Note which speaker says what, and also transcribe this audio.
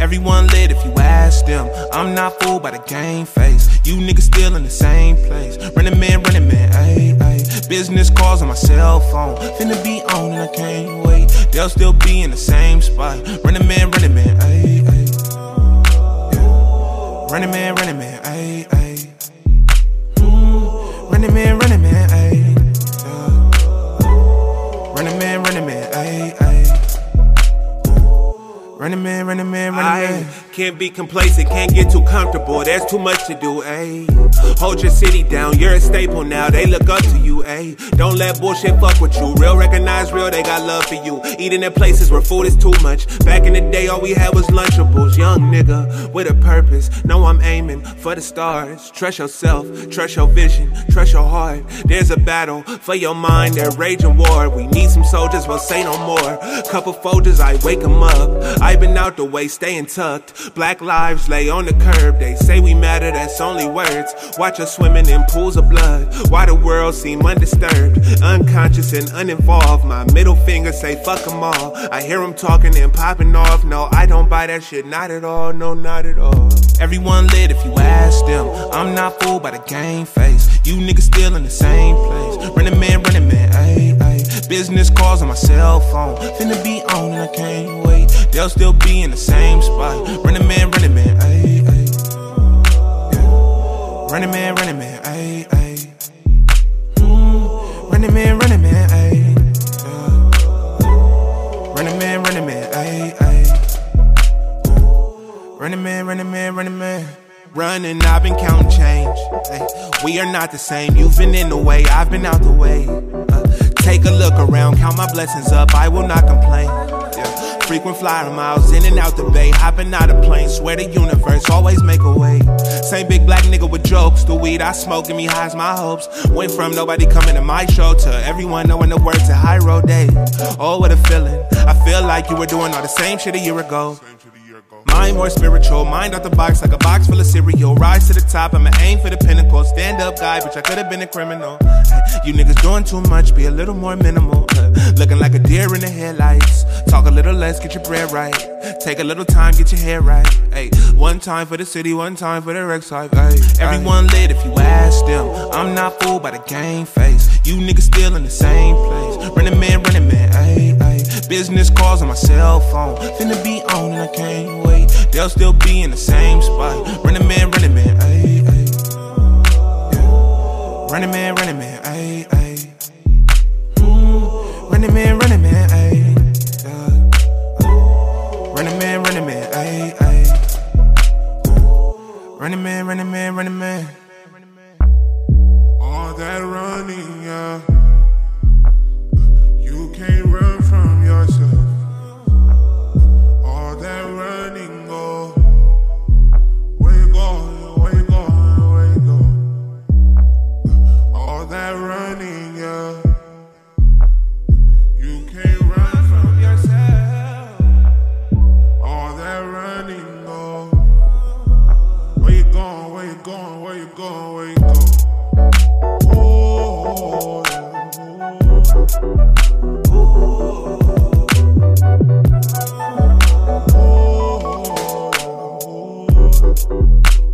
Speaker 1: Everyone lit if you ask them. I'm not fooled by the game face. You niggas still in the same place. Running man, ayy, ayy. Business calls on my cell phone. Finna be on and I can't wait. They'll still be in the same spot. Running man, ayy, ayy. Running man, ayy, ayy. Running man, ayy. Running man, ayy, ayy. Running man.
Speaker 2: Can't be complacent, can't get too comfortable. There's too much to do, ayy. Hold your city down, you're a staple now. They look up to you, ayy. Don't let bullshit fuck with you. Real recognize real, they got love for you. Eating at places where food is too much. Back in the day, all we had was Lunchables. Young nigga with a purpose. Know I'm aiming for the stars. Trust yourself, trust your vision, trust your heart. There's a battle for your mind, they're raging war. We need some soldiers, well say no more. Couple Folgers, I wake 'em up. I've been out the way, staying tucked. Black lives lay on the curb. They say we matter, that's only words. Watch us swimming in pools of blood. Why the world seem undisturbed, unconscious and uninvolved. My middle finger say fuck 'em all. I hear 'em talking and popping off. No, I don't buy that shit, not at all, no, not at all.
Speaker 1: Everyone lit if you ask them. I'm not fooled by the game face. You niggas still in the same place. Running man, ayy, ayy. Business calls on my cell phone. Finna be on and I can't wait. They'll still be in the same spot. Running man, ayy, ayy. Running man, ayy, ayy. Running man, ayy. Running man, ayy, ayy. Running man. Running, I've been counting change. Ay, we are not the same. You've been in the way, I've been out the way. Take a look around, count my blessings up, I will not complain. Frequent flyer miles, in and out the bay, hopping out of planes, swear the universe, always make a way. Same big black nigga with jokes, the weed I smoke and me highs my hopes. Went from nobody coming to my show to everyone knowing the words to High Road Day. Oh, what a feeling, I feel like you were doing all the same shit a year ago. Mind more spiritual, mind out the box like a box full of cereal. Rise to the top, I'ma aim for the pinnacle. Stand up guy, bitch, I could've been a criminal. You niggas doing too much, be a little more minimal. Looking like a deer in the headlights. Talk a little less, get your bread right. Take a little time, get your hair right. Ay, one time for the city, one time for the rec side. Everyone lit if you ask them. I'm not fooled by the game face. You niggas still in the same place. Running man, ayy, ayy. Business calls on my cell phone. Finna be on and I can't wait. They'll still be in the same spot. Running man, ayy, ayy. Running man, ayy, ayy. Running man, ayy. Running man, ayy, ayy. Running man.
Speaker 3: All that running, yeah. You can't run from yourself. All that running, oh. Where you going, where you going, where you going? All that running, yeah. You can't run from yourself. All that running, oh. Where you going, where you going, where you going, where you going? Oh, yeah. Oh.